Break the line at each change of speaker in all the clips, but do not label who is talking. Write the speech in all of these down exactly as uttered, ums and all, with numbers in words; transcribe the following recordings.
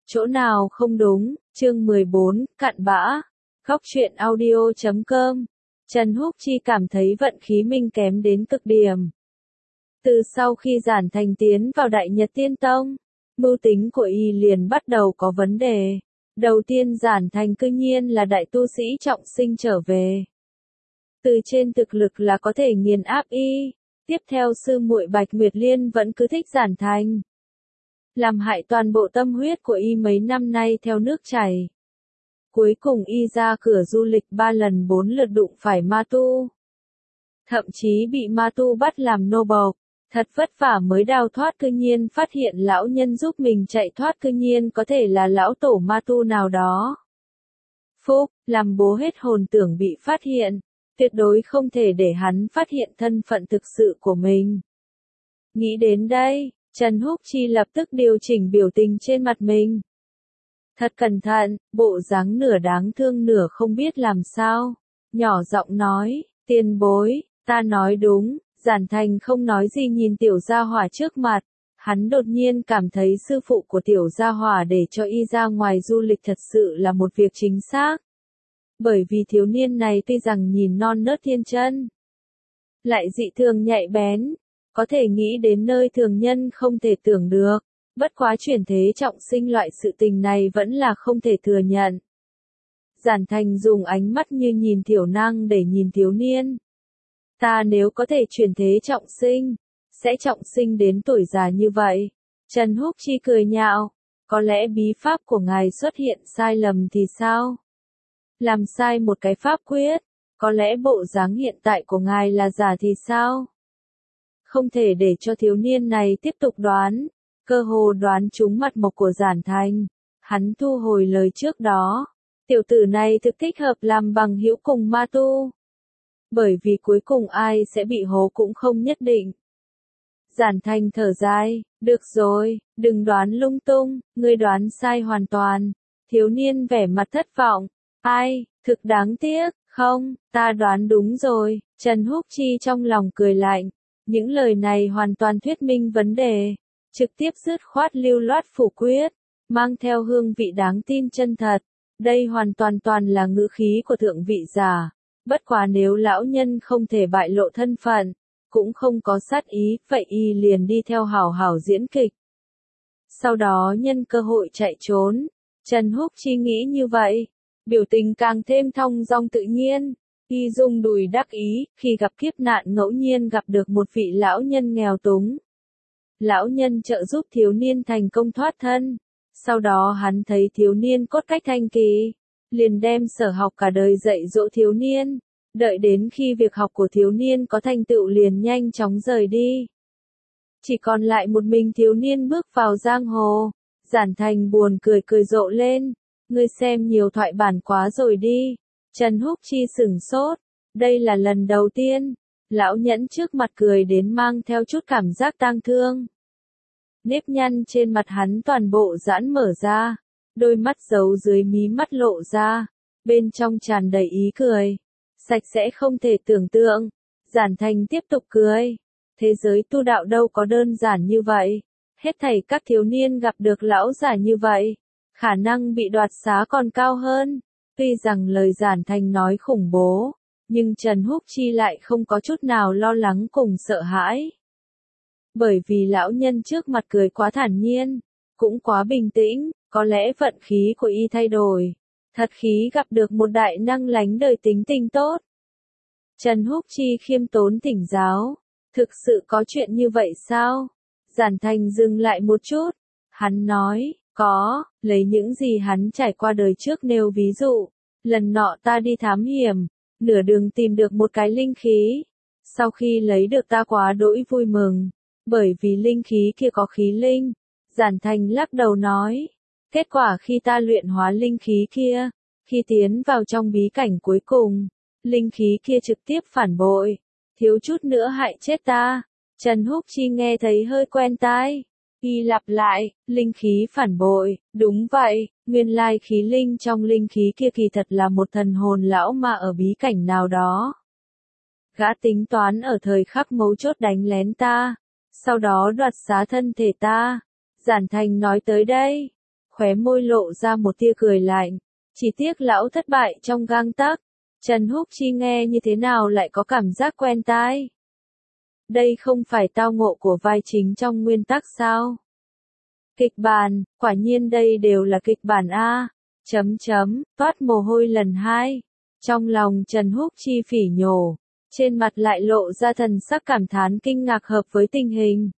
Chỗ nào không đúng, chương mười bốn, cặn bã. Góc truyện audio chấm com. Trần Húc Chi cảm thấy vận khí mình kém đến cực điểm. Từ sau khi Giản Thành tiến vào Đại Nhật Tiên Tông, mưu tính của y liền bắt đầu có vấn đề. Đầu tiên Giản Thành cư nhiên là đại tu sĩ trọng sinh trở về. Từ trên thực lực là có thể nghiền áp y. Tiếp theo sư muội Bạch Nguyệt Liên vẫn cứ thích Giản Thành. Làm hại toàn bộ tâm huyết của y mấy năm nay theo nước chảy. Cuối cùng y ra cửa du lịch ba lần bốn lượt đụng phải ma tu. Thậm chí bị ma tu bắt làm nô bộc. Thật vất vả mới đào thoát, cư nhiên phát hiện lão nhân giúp mình chạy thoát cư nhiên có thể là lão tổ ma tu nào đó. Phúc, làm bố hết hồn tưởng bị phát hiện. Tuyệt đối không thể để hắn phát hiện thân phận thực sự của mình. Nghĩ đến đây, Trần Húc Chi lập tức điều chỉnh biểu tình trên mặt mình. Thật cẩn thận, bộ dáng nửa đáng thương nửa không biết làm sao. Nhỏ giọng nói, tiền bối, ta nói đúng. Giản Thành không nói gì nhìn tiểu gia hỏa trước mặt. Hắn đột nhiên cảm thấy sư phụ của tiểu gia hỏa để cho y ra ngoài du lịch thật sự là một việc chính xác. Bởi vì thiếu niên này tuy rằng nhìn non nớt thiên chân, lại dị thường nhạy bén, có thể nghĩ đến nơi thường nhân không thể tưởng được. Bất quá chuyển thế trọng sinh loại sự tình này vẫn là không thể thừa nhận. Giản Thành dùng ánh mắt như nhìn thiểu năng để nhìn thiếu niên. Ta nếu có thể chuyển thế trọng sinh, sẽ trọng sinh đến tuổi già như vậy. Trần Húc Chi cười nhạo, có lẽ bí pháp của ngài xuất hiện sai lầm thì sao? Làm sai một cái pháp quyết, có lẽ bộ dáng hiện tại của ngài là giả thì sao? Không thể để cho thiếu niên này tiếp tục đoán, cơ hồ đoán trúng mặt mộc của Giản Thành. Hắn thu hồi lời trước đó, tiểu tử này thực thích hợp làm bằng hữu cùng ma tu. Bởi vì cuối cùng ai sẽ bị hố cũng không nhất định. Giản Thành thở dài, được rồi, đừng đoán lung tung, ngươi đoán sai hoàn toàn. Thiếu niên vẻ mặt thất vọng, ai, thực đáng tiếc, không, ta đoán đúng rồi. Trần Húc Chi trong lòng cười lạnh, những lời này hoàn toàn thuyết minh vấn đề, trực tiếp dứt khoát lưu loát phủ quyết, mang theo hương vị đáng tin chân thật. Đây hoàn toàn toàn là ngữ khí của thượng vị giả. Bất quá nếu lão nhân không thể bại lộ thân phận, cũng không có sát ý, vậy y liền đi theo hảo hảo diễn kịch. Sau đó nhân cơ hội chạy trốn. Trần Húc Chi nghĩ như vậy, biểu tình càng thêm thong dong tự nhiên. Y rung đùi đắc ý, khi gặp kiếp nạn ngẫu nhiên gặp được một vị lão nhân nghèo túng. Lão nhân trợ giúp thiếu niên thành công thoát thân. Sau đó hắn thấy thiếu niên cốt cách thanh kỳ, liền đem sở học cả đời dạy dỗ thiếu niên. Đợi đến khi việc học của thiếu niên có thành tựu liền nhanh chóng rời đi. Chỉ còn lại một mình thiếu niên bước vào giang hồ. Giản Thành buồn cười cười rộ lên. Ngươi xem nhiều thoại bản quá rồi đi. Trần Húc Chi sửng sốt. Đây là lần đầu tiên. Lão nhẫn trước mặt cười đến mang theo chút cảm giác tang thương. Nếp nhăn trên mặt hắn toàn bộ giãn mở ra. Đôi mắt giấu dưới mí mắt lộ ra. Bên trong tràn đầy ý cười. Sạch sẽ không thể tưởng tượng. Giản Thành tiếp tục cười. Thế giới tu đạo đâu có đơn giản như vậy. Hết thảy các thiếu niên gặp được lão giả như vậy. Khả năng bị đoạt xá còn cao hơn. Tuy rằng lời Giản Thành nói khủng bố. Nhưng Trần Húc Chi lại không có chút nào lo lắng cùng sợ hãi. Bởi vì lão nhân trước mặt cười quá thản nhiên. Cũng quá bình tĩnh. Có lẽ vận khí của y thay đổi. Thật khí gặp được một đại năng lánh đời tính tình tốt. Trần Húc Chi khiêm tốn thỉnh giáo. Thực sự có chuyện như vậy sao? Giản Thành dừng lại một chút. Hắn nói, có, lấy những gì hắn trải qua đời trước nêu ví dụ. Lần nọ ta đi thám hiểm, nửa đường tìm được một cái linh khí. Sau khi lấy được ta quá đỗi vui mừng. Bởi vì linh khí kia có khí linh. Giản Thành lắc đầu nói. Kết quả khi ta luyện hóa linh khí kia, khi tiến vào trong bí cảnh cuối cùng, linh khí kia trực tiếp phản bội, thiếu chút nữa hại chết ta. Trần Húc Chi nghe thấy hơi quen tai, y lặp lại, linh khí phản bội, đúng vậy, nguyên lai khí linh trong linh khí kia kỳ thật là một thần hồn lão ma ở bí cảnh nào đó. Gã tính toán ở thời khắc mấu chốt đánh lén ta, sau đó đoạt xá thân thể ta. Giản Thành nói tới đây. khóe môi lộ ra một tia cười lạnh. Chỉ tiếc lão thất bại trong gang tấc. Trần Húc Chi nghe như thế nào lại có cảm giác quen tai. Đây không phải tao ngộ của vai chính trong nguyên tắc sao? Kịch bản, quả nhiên đây đều là kịch bản A. Chấm chấm, toát mồ hôi lần hai. Trong lòng Trần Húc Chi phỉ nhổ. Trên mặt lại lộ ra thần sắc cảm thán kinh ngạc hợp với tình hình.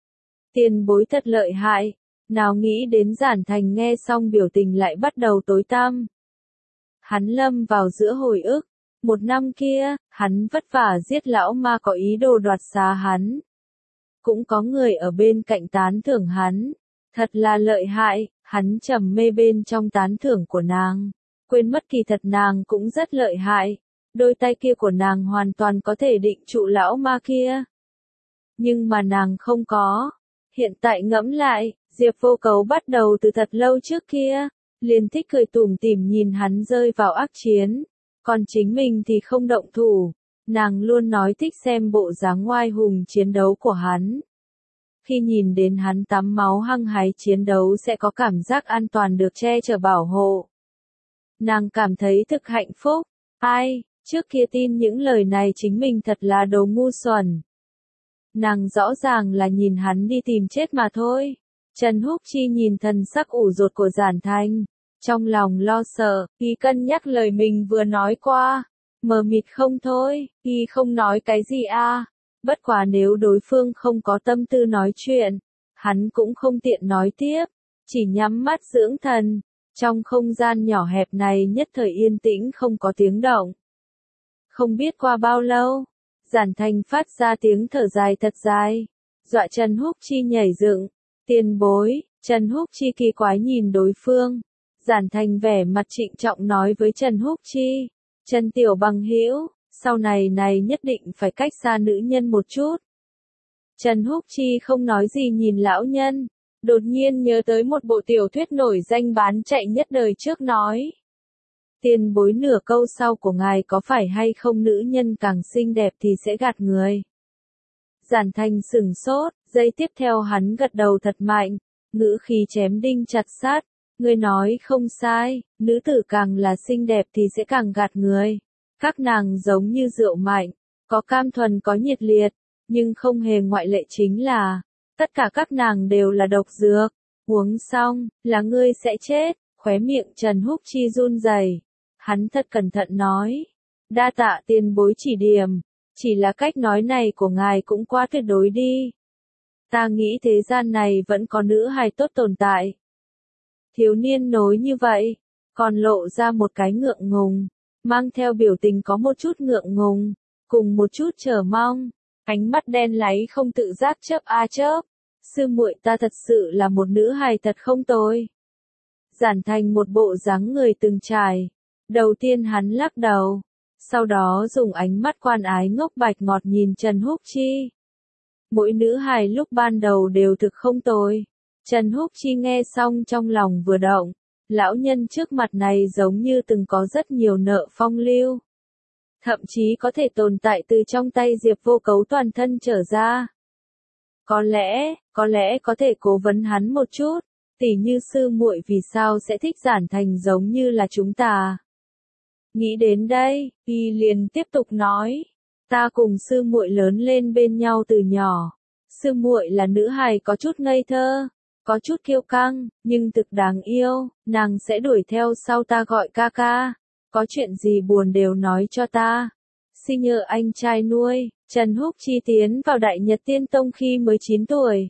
Tiền bối thật lợi hại. Nào nghĩ đến Giản Thành nghe xong biểu tình lại bắt đầu tối tăm. Hắn lâm vào giữa hồi ức. Một năm kia, hắn vất vả giết lão ma có ý đồ đoạt xá hắn. Cũng có người ở bên cạnh tán thưởng hắn. Thật là lợi hại, hắn trầm mê bên trong tán thưởng của nàng. Quên mất kỳ thật nàng cũng rất lợi hại. Đôi tay kia của nàng hoàn toàn có thể định trụ lão ma kia. Nhưng mà nàng không có. Hiện tại ngẫm lại, Diệp Vô Cấu bắt đầu từ thật lâu trước kia. Liền thích cười tủm tỉm nhìn hắn rơi vào ác chiến. Còn chính mình thì không động thủ. Nàng luôn nói thích xem bộ dáng ngoai hùng chiến đấu của hắn. Khi nhìn đến hắn tắm máu hăng hái chiến đấu sẽ có cảm giác an toàn được che chở bảo hộ. Nàng cảm thấy thực hạnh phúc. Ai, trước kia tin những lời này chính mình thật là đồ ngu xuẩn. Nàng rõ ràng là nhìn hắn đi tìm chết mà thôi. Trần Húc Chi nhìn thần sắc ủ rột của Giản Thành. Trong lòng lo sợ, y cân nhắc lời mình vừa nói qua. Mờ mịt không thôi, y không nói cái gì a. Bất quá nếu đối phương không có tâm tư nói chuyện, hắn cũng không tiện nói tiếp. Chỉ nhắm mắt dưỡng thần. Trong không gian nhỏ hẹp này nhất thời yên tĩnh không có tiếng động. Không biết qua bao lâu, Giản Thành phát ra tiếng thở dài thật dài. Dọa Trần Húc Chi nhảy dựng. Tiền bối, Trần Húc Chi kỳ quái nhìn đối phương. Giản Thành vẻ mặt trịnh trọng nói với Trần Húc Chi. Trần Tiểu bằng hữu, sau này này nhất định phải cách xa nữ nhân một chút. Trần Húc Chi không nói gì nhìn lão nhân. Đột nhiên nhớ tới một bộ tiểu thuyết nổi danh bán chạy nhất đời trước nói. Tiền bối nửa câu sau của ngài có phải hay không nữ nhân càng xinh đẹp thì sẽ gạt người. Giản Thành sửng sốt, giây tiếp theo hắn gật đầu thật mạnh, ngữ khí chém đinh chặt sắt. Người nói không sai, nữ tử càng là xinh đẹp thì sẽ càng gạt người. Các nàng giống như rượu mạnh, có cam thuần có nhiệt liệt, nhưng không hề ngoại lệ chính là, tất cả các nàng đều là độc dược. Uống xong, là ngươi sẽ chết. Khóe miệng Trần Húc Chi run rẩy. Hắn thật cẩn thận nói. Đa tạ tiền bối chỉ điểm. Chỉ là cách nói này của ngài cũng quá tuyệt đối đi. Ta nghĩ thế gian này vẫn có nữ hài tốt tồn tại. Thiếu niên nói như vậy, còn lộ ra một cái ngượng ngùng, mang theo biểu tình có một chút ngượng ngùng, cùng một chút chờ mong, ánh mắt đen láy không tự giác chớp a chớp. Sư muội ta thật sự là một nữ hài thật không tồi. Giản Thành một bộ dáng người từng trải. Đầu tiên hắn lắc đầu, sau đó dùng ánh mắt quan ái ngốc bạch ngọt nhìn Trần Húc Chi. Mỗi nữ hài lúc ban đầu đều thực không tồi. Trần Húc Chi nghe xong trong lòng vừa động, lão nhân trước mặt này giống như từng có rất nhiều nợ phong lưu. Thậm chí có thể tồn tại từ trong tay Diệp Vô Cấu toàn thân trở ra. Có lẽ, có lẽ có thể cố vấn hắn một chút, tỉ như sư muội vì sao sẽ thích Giản Thành giống như là chúng ta. Nghĩ đến đây, y liền tiếp tục nói, ta cùng sư muội lớn lên bên nhau từ nhỏ. Sư muội là nữ hài có chút ngây thơ, có chút kiêu căng, nhưng thực đáng yêu, nàng sẽ đuổi theo sau ta gọi ca ca. Có chuyện gì buồn đều nói cho ta. Xin nhờ anh trai nuôi. Trần Húc Chi tiến vào Đại Nhật Tiên Tông khi mới chín tuổi.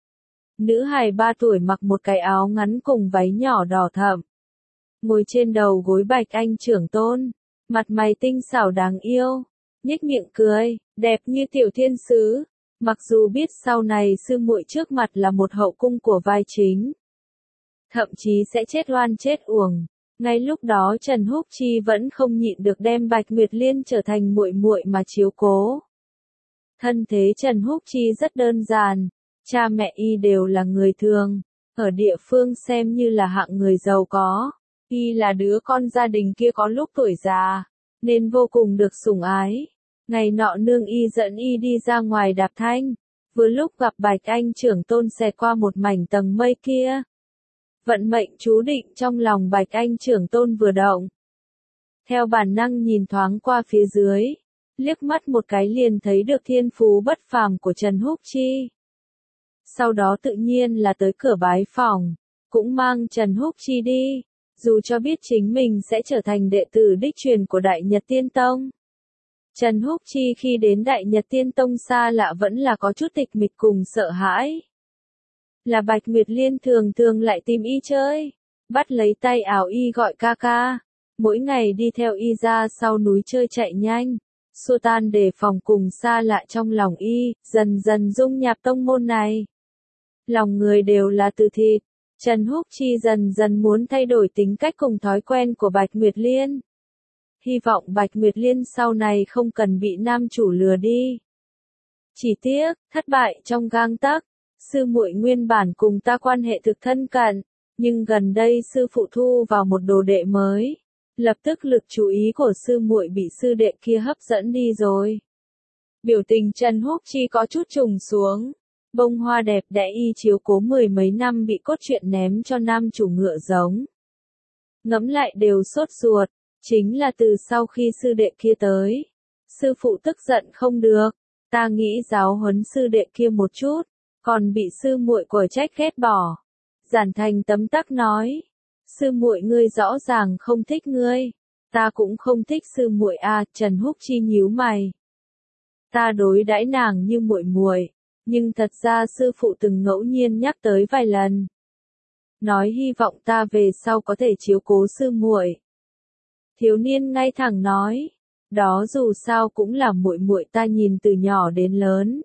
Nữ hài ba tuổi mặc một cái áo ngắn cùng váy nhỏ đỏ thẫm. Ngồi trên đầu gối bạch anh trưởng tôn. Mặt mày tinh xảo đáng yêu. Nhếch miệng cười, đẹp như tiểu thiên sứ. Mặc dù biết sau này sư muội trước mặt là một hậu cung của vai chính. Thậm chí sẽ chết oan chết uổng. Ngay lúc đó Trần Húc Chi vẫn không nhịn được đem Bạch Nguyệt Liên trở thành muội muội mà chiếu cố. Thân thế Trần Húc Chi rất đơn giản, cha mẹ y đều là người thường, ở địa phương xem như là hạng người giàu có. Y là đứa con gia đình kia có lúc tuổi già, nên vô cùng được sủng ái. Ngày nọ nương y dẫn y đi ra ngoài đạp thanh, vừa lúc gặp Bạch Anh trưởng tôn xẹt qua một mảnh tầng mây kia. Vận mệnh chú định trong lòng Bạch Anh trưởng tôn vừa động. Theo bản năng nhìn thoáng qua phía dưới, liếc mắt một cái liền thấy được thiên phú bất phàm của Trần Húc Chi. Sau đó tự nhiên là tới cửa bái phòng, cũng mang Trần Húc Chi đi, dù cho biết chính mình sẽ trở thành đệ tử đích truyền của Đại Nhật Tiên Tông. Trần Húc Chi khi đến Đại Nhật Tiên Tông xa lạ vẫn là có chút tịch mịch cùng sợ hãi. Là Bạch Nguyệt Liên thường thường lại tìm y chơi, bắt lấy tay ảo y gọi ca ca, mỗi ngày đi theo y ra sau núi chơi chạy nhanh, xua tan đề phòng cùng xa lạ trong lòng y, dần dần dung nhập tông môn này. Lòng người đều là từ thịt, Trần Húc Chi dần dần muốn thay đổi tính cách cùng thói quen của Bạch Nguyệt Liên. Hy vọng Bạch Nguyệt Liên sau này không cần bị nam chủ lừa đi. Chỉ tiếc, thất bại trong gang tấc. Sư muội nguyên bản cùng ta quan hệ thực thân cận, nhưng gần đây sư phụ thu vào một đồ đệ mới, lập tức lực chú ý của sư muội bị sư đệ kia hấp dẫn đi rồi. Biểu tình Trần Húc Chi có chút trùng xuống, bông hoa đẹp đẽ y chiếu cố mười mấy năm bị cốt truyện ném cho nam chủ ngựa giống. Ngẫm lại đều sốt ruột, chính là từ sau khi sư đệ kia tới, sư phụ tức giận không được, ta nghĩ giáo huấn sư đệ kia một chút. Còn bị sư muội quở trách ghét bỏ. Giản Thành tấm tắc nói, sư muội ngươi rõ ràng không thích ngươi, ta cũng không thích sư muội a. Trần Húc Chi nhíu mày. Ta đối đãi nàng như muội muội, nhưng thật ra sư phụ từng ngẫu nhiên nhắc tới vài lần, nói hy vọng ta về sau có thể chiếu cố sư muội. Thiếu niên ngay thẳng nói, đó dù sao cũng là muội muội ta nhìn từ nhỏ đến lớn.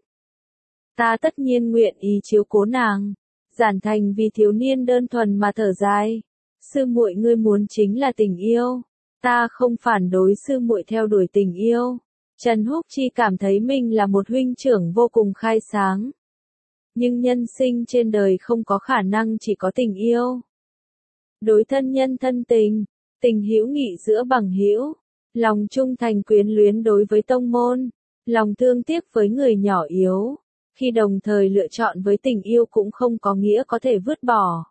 Ta tất nhiên nguyện ý chiếu cố nàng. Giản Thành vì thiếu niên đơn thuần mà thở dài. Sư muội ngươi muốn chính là tình yêu. Ta không phản đối sư muội theo đuổi tình yêu. Trần Húc Chi cảm thấy mình là một huynh trưởng vô cùng khai sáng. Nhưng nhân sinh trên đời không có khả năng chỉ có tình yêu. Đối thân nhân thân tình, tình hữu nghị giữa bằng hữu, lòng trung thành quyến luyến đối với tông môn, lòng thương tiếc với người nhỏ yếu. Khi đồng thời lựa chọn với tình yêu cũng không có nghĩa có thể vứt bỏ.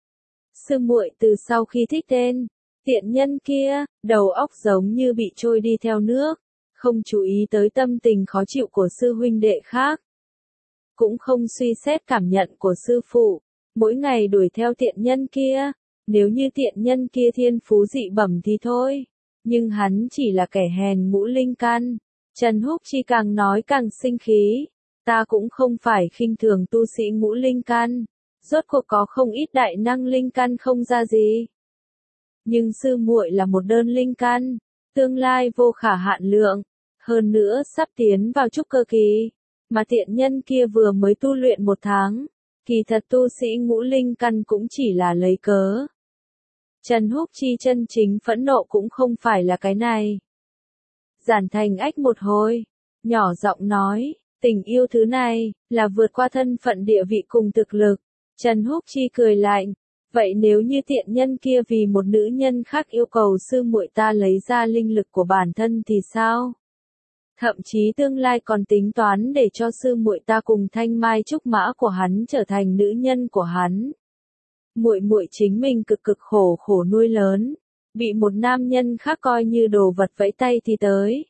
Sư muội từ sau khi thích tên, tiện nhân kia, đầu óc giống như bị trôi đi theo nước, không chú ý tới tâm tình khó chịu của sư huynh đệ khác. Cũng không suy xét cảm nhận của sư phụ, mỗi ngày đuổi theo tiện nhân kia, nếu như tiện nhân kia thiên phú dị bẩm thì thôi, nhưng hắn chỉ là kẻ hèn ngũ linh căn. Trần Húc Chi càng nói càng sinh khí. Ta cũng không phải khinh thường tu sĩ ngũ linh căn, rốt cuộc có không ít đại năng linh căn không ra gì. Nhưng sư muội là một đơn linh căn, tương lai vô khả hạn lượng, hơn nữa sắp tiến vào trúc cơ kỳ, mà tiện nhân kia vừa mới tu luyện một tháng, kỳ thật tu sĩ ngũ linh căn cũng chỉ là lấy cớ. Trần Húc Chi chân chính phẫn nộ cũng không phải là cái này. Giản Thành ách một hồi, nhỏ giọng nói. Tình yêu thứ này, là vượt qua thân phận địa vị cùng thực lực. Trần Húc Chi cười lạnh. Vậy nếu như tiện nhân kia vì một nữ nhân khác yêu cầu sư muội ta lấy ra linh lực của bản thân thì sao? Thậm chí tương lai còn tính toán để cho sư muội ta cùng thanh mai trúc mã của hắn trở thành nữ nhân của hắn. Muội muội chính mình cực cực khổ khổ nuôi lớn, bị một nam nhân khác coi như đồ vật vẫy tay thì tới.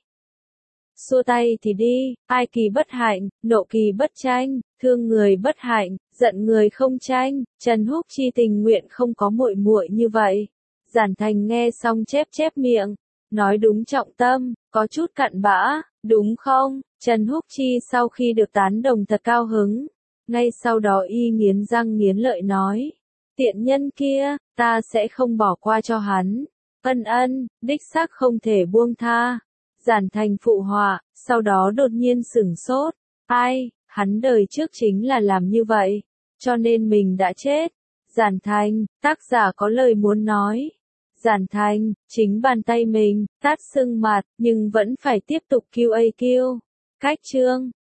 Xua tay thì đi, ai kỳ bất hạnh, nộ kỳ bất tranh, thương người bất hạnh, giận người không tranh. Trần Húc Chi tình nguyện không có muội muội như vậy. Giản Thành nghe xong chép chép miệng, nói đúng trọng tâm, có chút cặn bã, đúng không? Trần Húc Chi sau khi được tán đồng thật cao hứng, ngay sau đó y nghiến răng nghiến lợi nói, tiện nhân kia, ta sẽ không bỏ qua cho hắn. Ân ân, đích xác không thể buông tha. Giản Thành phụ họa, sau đó đột nhiên sửng sốt. Ai, hắn đời trước chính là làm như vậy, cho nên mình đã chết. Giản Thành, tác giả có lời muốn nói. Giản Thành, chính bàn tay mình, tát sưng mặt, nhưng vẫn phải tiếp tục quy a quy. Cách chương.